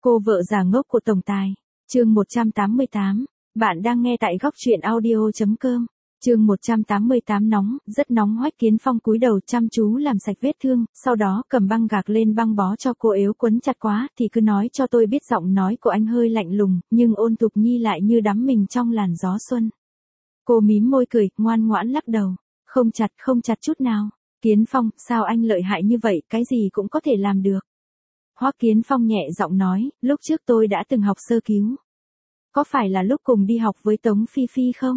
Cô vợ già ngốc của tổng tài. Chương 188. Bạn đang nghe tại góc truyện audio.com. Chương 188 nóng, rất nóng. Hoắc Kiến Phong cúi đầu chăm chú làm sạch vết thương, sau đó cầm băng gạc lên băng bó cho cô. Yếu quấn chặt quá thì cứ nói cho tôi biết. Giọng nói của anh hơi lạnh lùng, nhưng Ôn Tục Nhi lại như đắm mình trong làn gió xuân. Cô mím môi cười, ngoan ngoãn lắc đầu. Không chặt chút nào. Kiến Phong, sao anh lợi hại như vậy, cái gì cũng có thể làm được. Hoắc Kiến Phong nhẹ giọng nói, lúc trước tôi đã từng học sơ cứu. Có phải là lúc cùng đi học với Tống Phi Phi không?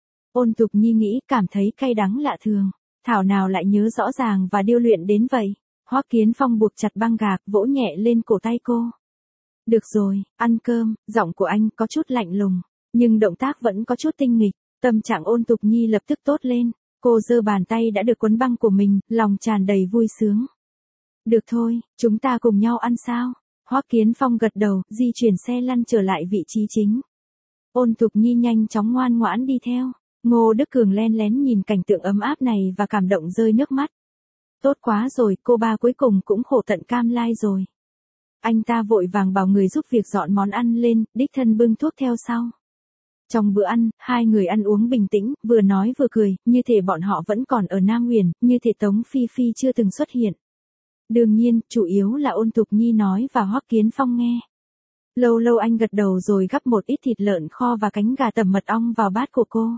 Ôn Tục Nhi nghĩ, cảm thấy cay đắng lạ thường. Thảo nào lại nhớ rõ ràng và điêu luyện đến vậy. Hoắc Kiến Phong buộc chặt băng gạc, vỗ nhẹ lên cổ tay cô. Được rồi, ăn cơm. Giọng của anh có chút lạnh lùng, nhưng động tác vẫn có chút tinh nghịch. Tâm trạng Ôn Tục Nhi lập tức tốt lên. Cô giơ bàn tay đã được quấn băng của mình, lòng tràn đầy vui sướng. Được thôi, chúng ta cùng nhau ăn sao? Hoắc Kiến Phong gật đầu, di chuyển xe lăn trở lại vị trí chính. Ôn Tục Nhi nhanh chóng ngoan ngoãn đi theo. Ngô Đức Cường len lén nhìn cảnh tượng ấm áp này và cảm động rơi nước mắt. Tốt quá rồi, cô ba cuối cùng cũng khổ tận cam lai rồi. Anh ta vội vàng bảo người giúp việc dọn món ăn lên, đích thân bưng thuốc theo sau. Trong bữa ăn, hai người ăn uống bình tĩnh, vừa nói vừa cười, như thể bọn họ vẫn còn ở Nam Huyền, như thể Tống Phi Phi chưa từng xuất hiện. Đương nhiên, chủ yếu là Ôn Tục Nhi nói và Hoắc Kiến Phong nghe. Lâu lâu anh gật đầu rồi gắp một ít thịt lợn kho và cánh gà tẩm mật ong vào bát của cô.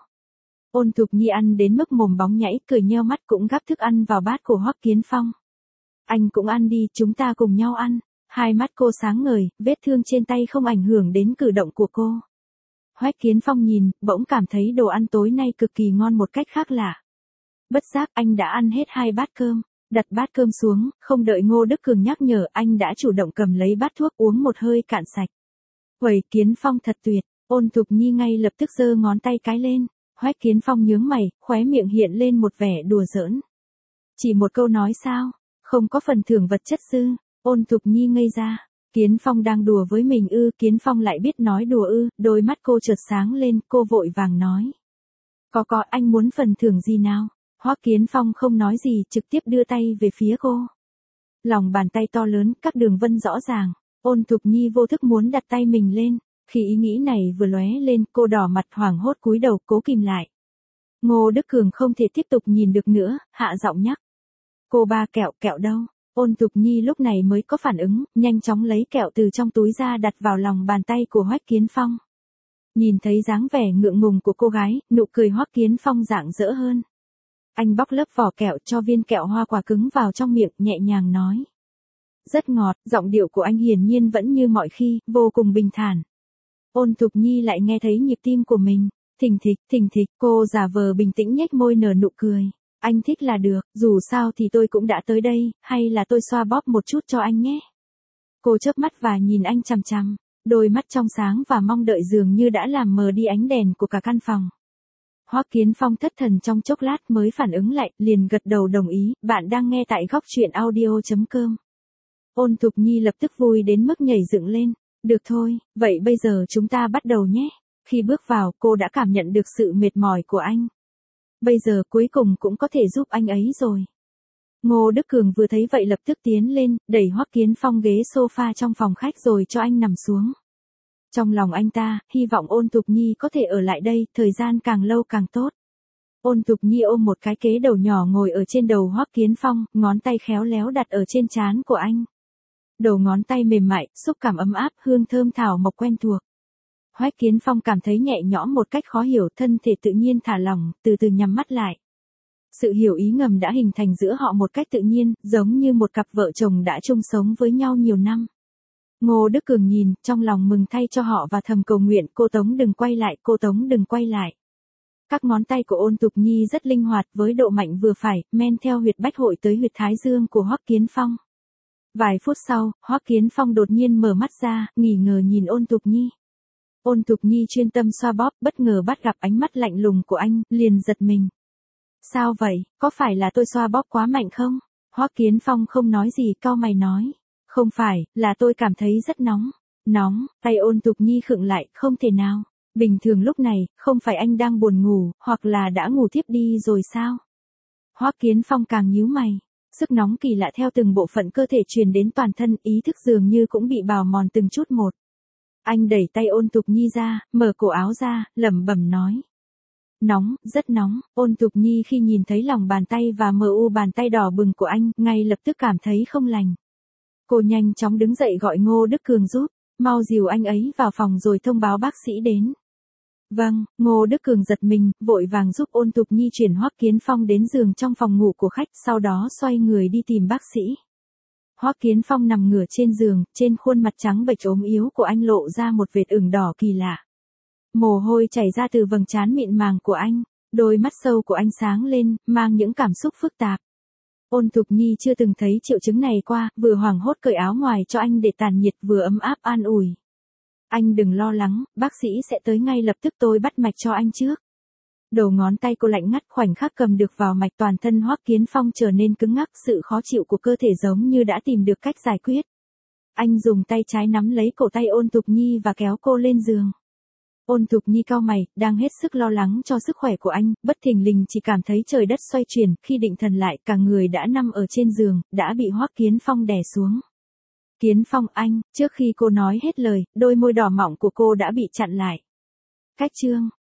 Ôn Tục Nhi ăn đến mức mồm bóng nhảy, cười nheo mắt cũng gắp thức ăn vào bát của Hoắc Kiến Phong. Anh cũng ăn đi, chúng ta cùng nhau ăn. Hai mắt cô sáng ngời, vết thương trên tay không ảnh hưởng đến cử động của cô. Hoắc Kiến Phong nhìn, bỗng cảm thấy đồ ăn tối nay cực kỳ ngon một cách khác lạ. Bất giác anh đã ăn hết 2 bát cơm. Đặt bát cơm xuống, không đợi Ngô Đức Cường nhắc nhở, anh đã chủ động cầm lấy bát thuốc uống một hơi cạn sạch. Uầy, Kiến Phong thật tuyệt. Ôn Tục Nhi ngay lập tức giơ ngón tay cái lên. Hoắc Kiến Phong nhướng mày, khóe miệng hiện lên một vẻ đùa giỡn. Chỉ một câu nói sao? Không có phần thưởng vật chất sư. Ôn Tục Nhi ngây ra. Kiến Phong đang đùa với mình ư? Kiến Phong lại biết nói đùa ư? Đôi mắt cô chợt sáng lên, cô vội vàng nói. Có, anh muốn phần thưởng gì nào? Hoắc Kiến Phong không nói gì, trực tiếp đưa tay về phía cô. Lòng bàn tay to lớn, các đường vân rõ ràng. Ôn Tục Nhi vô thức muốn đặt tay mình lên. Khi ý nghĩ này vừa lóe lên, cô đỏ mặt hoảng hốt cúi đầu cố kìm lại. Ngô Đức Cường không thể tiếp tục nhìn được nữa, hạ giọng nhắc. Cô ba, kẹo đâu? Ôn Tục Nhi lúc này mới có phản ứng, nhanh chóng lấy kẹo từ trong túi ra đặt vào lòng bàn tay của Hoắc Kiến Phong. Nhìn thấy dáng vẻ ngượng ngùng của cô gái, nụ cười Hoắc Kiến Phong rạng rỡ hơn. Anh bóc lớp vỏ kẹo cho viên kẹo hoa quả cứng vào trong miệng, nhẹ nhàng nói. Rất ngọt, giọng điệu của anh hiển nhiên vẫn như mọi khi, vô cùng bình thản. Ôn Tục Nhi lại nghe thấy nhịp tim của mình. Thình thịch, cô giả vờ bình tĩnh nhếch môi nở nụ cười. Anh thích là được, dù sao thì tôi cũng đã tới đây, hay là tôi xoa bóp một chút cho anh nhé. Cô chớp mắt và nhìn anh chằm chằm, đôi mắt trong sáng và mong đợi dường như đã làm mờ đi ánh đèn của cả căn phòng. Hoắc Kiến Phong thất thần trong chốc lát mới phản ứng lại, liền gật đầu đồng ý. Bạn đang nghe tại góc truyện audio.com. Ôn Tục Nhi lập tức vui đến mức nhảy dựng lên. Được thôi, vậy bây giờ chúng ta bắt đầu nhé. Khi bước vào, cô đã cảm nhận được sự mệt mỏi của anh. Bây giờ cuối cùng cũng có thể giúp anh ấy rồi. Ngô Đức Cường vừa thấy vậy lập tức tiến lên, đẩy Hoắc Kiến Phong ghế sofa trong phòng khách rồi cho anh nằm xuống. Trong lòng anh ta, hy vọng Ôn Tục Nhi có thể ở lại đây, thời gian càng lâu càng tốt. Ôn Tục Nhi ôm một cái kế đầu nhỏ ngồi ở trên đầu Hoắc Kiến Phong, ngón tay khéo léo đặt ở trên trán của anh. Đầu ngón tay mềm mại, xúc cảm ấm áp, hương thơm thảo mộc quen thuộc. Hoắc Kiến Phong cảm thấy nhẹ nhõm một cách khó hiểu, thân thể tự nhiên thả lỏng, từ từ nhắm mắt lại. Sự hiểu ý ngầm đã hình thành giữa họ một cách tự nhiên, giống như một cặp vợ chồng đã chung sống với nhau nhiều năm. Ngô Đức Cường nhìn, trong lòng mừng thay cho họ và thầm cầu nguyện, cô Tống đừng quay lại, cô Tống đừng quay lại. Các ngón tay của Ôn Tục Nhi rất linh hoạt với độ mạnh vừa phải, men theo huyệt bách hội tới huyệt thái dương của Hoắc Kiến Phong. Vài phút sau, Hoắc Kiến Phong đột nhiên mở mắt ra, nghi ngờ nhìn Ôn Tục Nhi. Ôn Tục Nhi chuyên tâm xoa bóp, bất ngờ bắt gặp ánh mắt lạnh lùng của anh, liền giật mình. Sao vậy, có phải là tôi xoa bóp quá mạnh không? Hoắc Kiến Phong không nói gì, cau mày nói. Không phải, là tôi cảm thấy rất nóng. Nóng, tay Ôn Tục Nhi khựng lại, không thể nào. Bình thường lúc này, không phải anh đang buồn ngủ, hoặc là đã ngủ thiếp đi rồi sao? Hoắc Kiến Phong càng nhíu mày. Sức nóng kỳ lạ theo từng bộ phận cơ thể truyền đến toàn thân, ý thức dường như cũng bị bào mòn từng chút một. Anh đẩy tay Ôn Tục Nhi ra, mở cổ áo ra, lẩm bẩm nói. Nóng, rất nóng. Ôn Tục Nhi khi nhìn thấy lòng bàn tay và mờ u bàn tay đỏ bừng của anh, ngay lập tức cảm thấy không lành. Cô nhanh chóng đứng dậy gọi Ngô Đức Cường giúp, mau dìu anh ấy vào phòng rồi thông báo bác sĩ đến. Vâng, Ngô Đức Cường giật mình, vội vàng giúp Ôn Tục Nhi chuyển Hoắc Kiến Phong đến giường trong phòng ngủ của khách, sau đó xoay người đi tìm bác sĩ. Hoắc Kiến Phong nằm ngửa trên giường, trên khuôn mặt trắng bệch ốm yếu của anh lộ ra một vệt ửng đỏ kỳ lạ. Mồ hôi chảy ra từ vầng trán mịn màng của anh, đôi mắt sâu của anh sáng lên, mang những cảm xúc phức tạp. Ôn Tục Nhi chưa từng thấy triệu chứng này qua, vừa hoảng hốt cởi áo ngoài cho anh để tản nhiệt vừa ấm áp an ủi. Anh đừng lo lắng, bác sĩ sẽ tới ngay lập tức, tôi bắt mạch cho anh trước. Đầu ngón tay cô lạnh ngắt, khoảnh khắc cầm được vào mạch, toàn thân Hoắc Kiến Phong trở nên cứng ngắc, sự khó chịu của cơ thể giống như đã tìm được cách giải quyết. Anh dùng tay trái nắm lấy cổ tay Ôn Tục Nhi và kéo cô lên giường. Ôn Tục Nhi cau mày, đang hết sức lo lắng cho sức khỏe của anh, bất thình lình chỉ cảm thấy trời đất xoay chuyển, khi định thần lại, cả người đã nằm ở trên giường, đã bị Hoắc Kiến Phong đè xuống. Kiến Phong anh, trước khi cô nói hết lời, đôi môi đỏ mọng của cô đã bị chặn lại. Cách chương